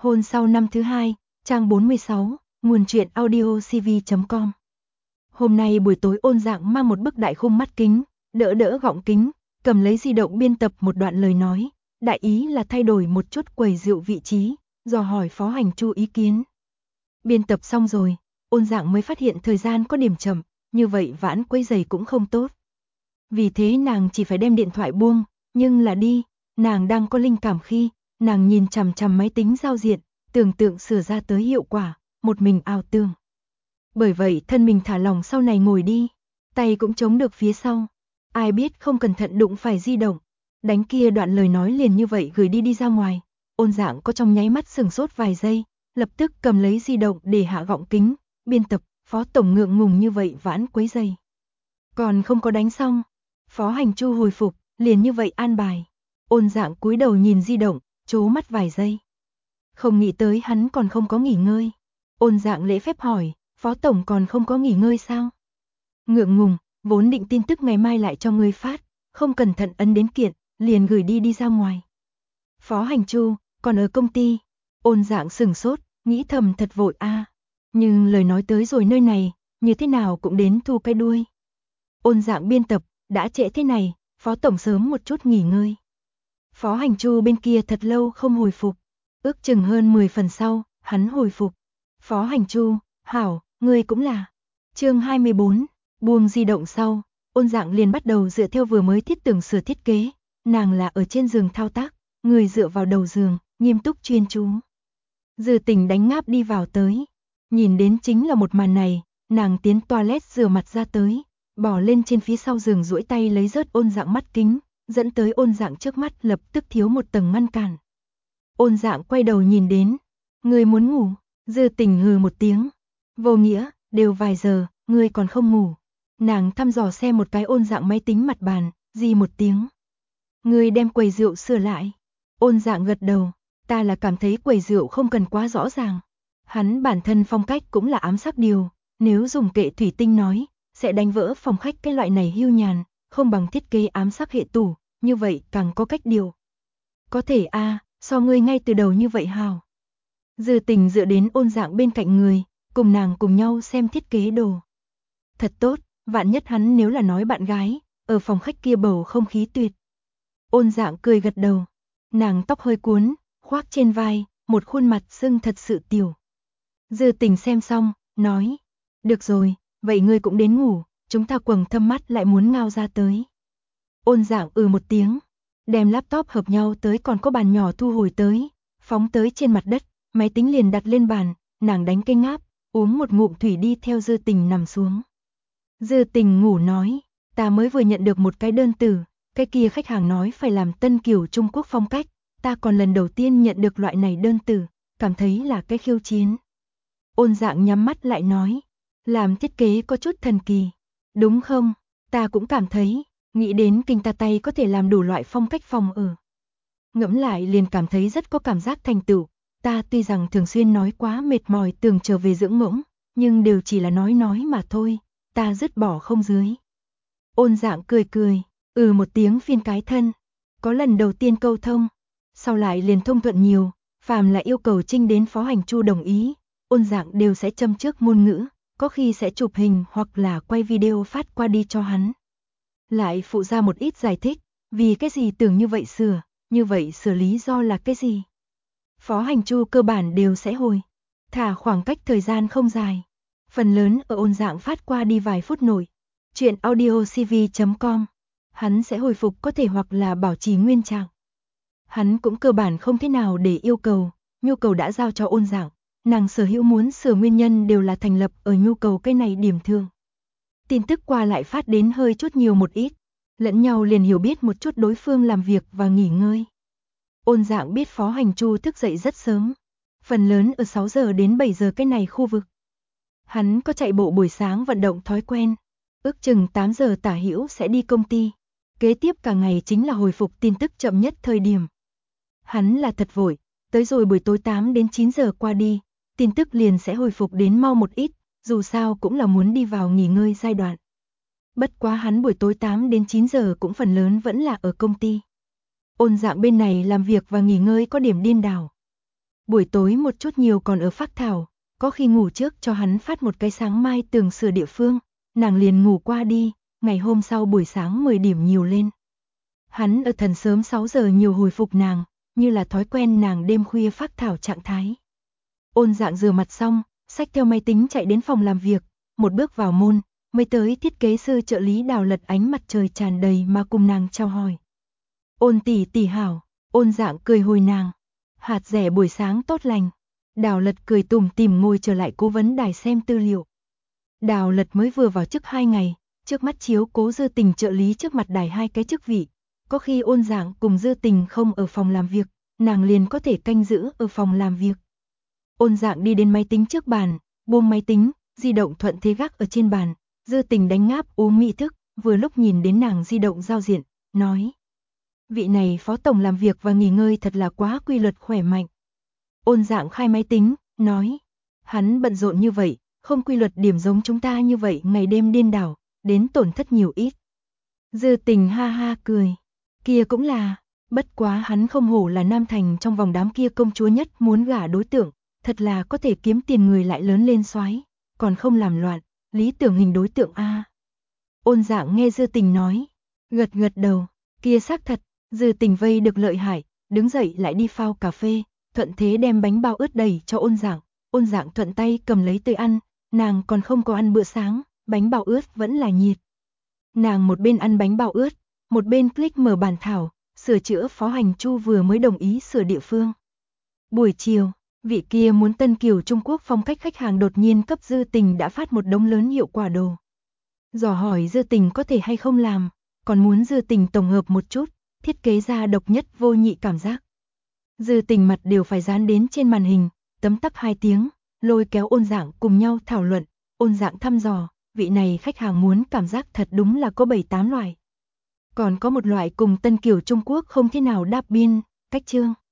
Hôn sau năm thứ hai, trang 46, nguồn truyện audiocv.com. Hôm nay buổi tối Ôn Dạng mang một bức đại khung mắt kính, đỡ gọng kính, cầm lấy di động biên tập một đoạn lời nói, đại ý là thay đổi một chút quầy rượu vị trí, dò hỏi Phó Hành Chu ý kiến. Biên tập xong rồi, Ôn Dạng mới phát hiện thời gian có điểm chậm, như vậy vãn quấy rầy cũng không tốt. Vì thế nàng chỉ phải đem điện thoại buông, nhưng là đi, nàng đang có linh cảm khi nàng nhìn chằm chằm máy tính giao diện, tưởng tượng sửa ra tới hiệu quả, một mình ảo tưởng. Bởi vậy thân mình thả lỏng sau này ngồi đi, tay cũng chống được phía sau. Ai biết không cẩn thận đụng phải di động, đánh kia đoạn lời nói liền như vậy gửi đi ra ngoài. Ôn Dạng có trong nháy mắt sửng sốt vài giây, lập tức cầm lấy di động để hạ gọng kính, biên tập, Phó tổng ngượng ngùng như vậy vãn quấy rầy. Còn không có đánh xong, Phó Hành Chu hồi phục, liền như vậy an bài. Ôn Dạng cúi đầu nhìn di động, trố mắt vài giây. Không nghĩ tới hắn còn không có nghỉ ngơi. Ôn Dạng lễ phép hỏi, Phó tổng còn không có nghỉ ngơi sao? Ngượng ngùng, vốn định tin tức ngày mai lại cho ngươi phát, không cẩn thận ấn đến kiện, liền gửi đi ra ngoài. Phó Hành Chu, còn ở công ty. Ôn Dạng sửng sốt, nghĩ thầm thật vội a. Nhưng lời nói tới rồi nơi này, như thế nào cũng đến thu cái đuôi. Ôn Dạng biên tập, đã trễ thế này, Phó tổng sớm một chút nghỉ ngơi. Phó Hành Chu bên kia thật lâu không hồi phục, ước chừng hơn 10 phần sau, hắn hồi phục. Phó Hành Chu, hảo, ngươi cũng là. Chương 24, buông di động sau, Ôn Dạng liền bắt đầu dựa theo vừa mới thiết tưởng sửa thiết kế, nàng là ở trên giường thao tác, người dựa vào đầu giường, nghiêm túc chuyên chú. Dư Tình đánh ngáp đi vào tới, nhìn đến chính là một màn này, nàng tiến toilet rửa mặt ra tới, bỏ lên trên phía sau giường duỗi tay lấy rớt Ôn Dạng mắt kính, dẫn tới Ôn Dạng trước mắt lập tức thiếu một tầng ngăn cản. Ôn Dạng quay đầu nhìn đến, ngươi muốn ngủ? Dư Tình hừ một tiếng, vô nghĩa, đều vài giờ, ngươi còn không ngủ. Nàng thăm dò xem một cái Ôn Dạng máy tính mặt bàn, gì một tiếng. Ngươi đem quầy rượu sửa lại. Ôn Dạng gật đầu, ta là cảm thấy quầy rượu không cần quá rõ ràng. Hắn bản thân phong cách cũng là ám sắc điều, nếu dùng kệ thủy tinh nói, sẽ đánh vỡ phòng khách cái loại này hưu nhàn, không bằng thiết kế ám sắc hệ tủ, như vậy càng có cách điều. Có thể a, so ngươi ngay từ đầu như vậy hào. Dư Tình dựa đến Ôn Dạng bên cạnh người, cùng nàng cùng nhau xem thiết kế đồ. Thật tốt, vạn nhất hắn nếu là nói bạn gái, ở phòng khách kia bầu không khí tuyệt. Ôn Dạng cười gật đầu, nàng tóc hơi cuốn, khoác trên vai, một khuôn mặt sưng thật sự tiểu. Dư Tình xem xong, nói, được rồi, vậy ngươi cũng đến ngủ, chúng ta quầng thâm mắt lại muốn ngao ra tới. Ôn Dạng một tiếng, đem laptop hợp nhau tới còn có bàn nhỏ thu hồi tới, phóng tới trên mặt đất, máy tính liền đặt lên bàn, nàng đánh cây ngáp, uống một ngụm thủy đi theo Dư Tình nằm xuống. Dư Tình ngủ nói, ta mới vừa nhận được một cái đơn từ, cái kia khách hàng nói phải làm tân kiểu Trung Quốc phong cách, ta còn lần đầu tiên nhận được loại này đơn từ, cảm thấy là cái khiêu chiến. Ôn Dạng nhắm mắt lại nói, làm thiết kế có chút thần kỳ, đúng không? Ta cũng cảm thấy, nghĩ đến kinh ta tay có thể làm đủ loại phong cách phòng ở. Ngẫm lại liền cảm thấy rất có cảm giác thành tựu, ta tuy rằng thường xuyên nói quá mệt mỏi tưởng trở về dưỡng ngỗng, nhưng đều chỉ là nói mà thôi, ta dứt bỏ không dưới. Ôn Dạng cười, một tiếng phiên cái thân, có lần đầu tiên câu thông, sau lại liền thông thuận nhiều, phàm là yêu cầu trinh đến Phó Hành Chu đồng ý, Ôn Dạng đều sẽ châm trước ngôn ngữ, có khi sẽ chụp hình hoặc là quay video phát qua đi cho hắn. Lại phụ ra một ít giải thích, vì cái gì tưởng như vậy sửa lý do là cái gì. Phó Hành Chu cơ bản đều sẽ hồi, thả khoảng cách thời gian không dài, phần lớn ở Ôn Dạng phát qua đi vài phút nội. Chuyện audiocv.com, hắn sẽ hồi phục có thể hoặc là bảo trì nguyên trạng. Hắn cũng cơ bản không thế nào để yêu cầu, nhu cầu đã giao cho Ôn Dạng, nàng sở hữu muốn sửa nguyên nhân đều là thành lập ở nhu cầu cái này điểm thường. Tin tức qua lại phát đến hơi chút nhiều một ít, lẫn nhau liền hiểu biết một chút đối phương làm việc và nghỉ ngơi. Ôn Dạng biết Phó Hành Chu thức dậy rất sớm, phần lớn ở 6 giờ đến 7 giờ cái này khu vực. Hắn có chạy bộ buổi sáng vận động thói quen, ước chừng 8 giờ tả hữu sẽ đi công ty, kế tiếp cả ngày chính là hồi phục tin tức chậm nhất thời điểm. Hắn là thật vội, tới rồi buổi tối 8 đến 9 giờ qua đi, tin tức liền sẽ hồi phục đến mau một ít, dù sao cũng là muốn đi vào nghỉ ngơi giai đoạn. Bất quá hắn buổi tối 8 đến 9 giờ cũng phần lớn vẫn là ở công ty. Ôn Dạng bên này làm việc và nghỉ ngơi có điểm điên đảo. buổi tối một chút nhiều còn ở phác thảo, có khi ngủ trước cho hắn phát một cái sáng mai tường sửa địa phương, nàng liền ngủ qua đi, ngày hôm sau buổi sáng 10 điểm nhiều lên. Hắn ở thần sớm 6 giờ nhiều hồi phục nàng, như là thói quen nàng đêm khuya phác thảo trạng thái. Ôn Dạng rửa mặt xong, xách theo máy tính chạy đến phòng làm việc, một bước vào môn, mới tới thiết kế sư trợ lý Đào Lật ánh mặt trời tràn đầy mà cùng nàng chào hỏi. Ôn tỷ tỷ hảo, Ôn Dạng cười hồi nàng. Hạt rẻ buổi sáng tốt lành. Đào Lật cười tủm tỉm ngồi trở lại cố vấn đài xem tư liệu. Đào Lật mới vừa vào chức 2 ngày, trước mắt chiếu cố Dư Tình trợ lý trước mặt đài 2 cái chức vị. Có khi Ôn Dạng cùng Dư Tình không ở phòng làm việc, nàng liền có thể canh giữ ở phòng làm việc. Ôn Dạng đi đến máy tính trước bàn, buông máy tính, di động thuận thế gác ở trên bàn. Dư Tình đánh ngáp uống mỹ thức, vừa lúc nhìn đến nàng di động giao diện, nói: vị này phó tổng làm việc và nghỉ ngơi thật là quá quy luật khỏe mạnh. Ôn Dạng khai máy tính, nói: hắn bận rộn như vậy, không quy luật điểm giống chúng ta như vậy ngày đêm điên đảo, đến tổn thất nhiều ít. Dư Tình ha ha cười, kia cũng là, bất quá hắn không hổ là Nam Thành trong vòng đám kia công chúa nhất muốn gả đối tượng, thật là có thể kiếm tiền người lại lớn lên soái, còn không làm loạn, lý tưởng hình đối tượng a. Ôn Dạng nghe Dư Tình nói, gật gật đầu, kia xác thật. Dư Tình vây được lợi hại, đứng dậy lại đi phao cà phê, thuận thế đem bánh bao ướt đẩy cho Ôn Dạng thuận tay cầm lấy tới ăn, nàng còn không có ăn bữa sáng, bánh bao ướt vẫn là nhiệt. Nàng một bên ăn bánh bao ướt, một bên click mở bản thảo, sửa chữa Phó Hành Chu vừa mới đồng ý sửa địa phương. Buổi chiều, vị kia muốn Tân Kiều Trung Quốc phong cách khách hàng đột nhiên cấp Dư Tình đã phát một đống lớn hiệu quả đồ. Dò hỏi Dư Tình có thể hay không làm, còn muốn Dư Tình tổng hợp một chút, thiết kế ra độc nhất vô nhị cảm giác. Dư Tình mặt đều phải dán đến trên màn hình, tấm tắc 2 tiếng, lôi kéo Ôn Dạng cùng nhau thảo luận. Ôn Dạng thăm dò, vị này khách hàng muốn cảm giác thật đúng là có 7-8 loại. Còn có một loại cùng Tân Kiều Trung Quốc không thế nào đáp biên, cách chương.